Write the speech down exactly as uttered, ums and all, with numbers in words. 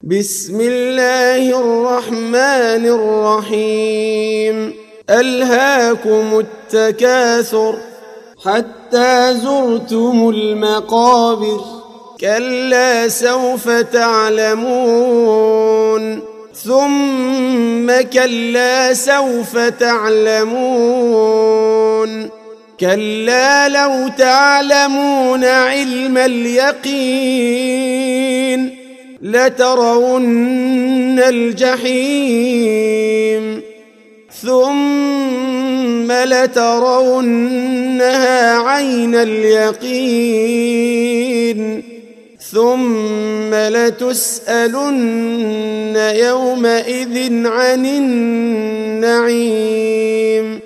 بسم الله الرحمن الرحيم ألهاكم التكاثر حتى زرتم المقابر كلا سوف تعلمون ثم كلا سوف تعلمون كلا لو تعلمون علم اليقين لترون الجحيم ثم لترونها عين اليقين ثم لتسألن يومئذ عن النعيم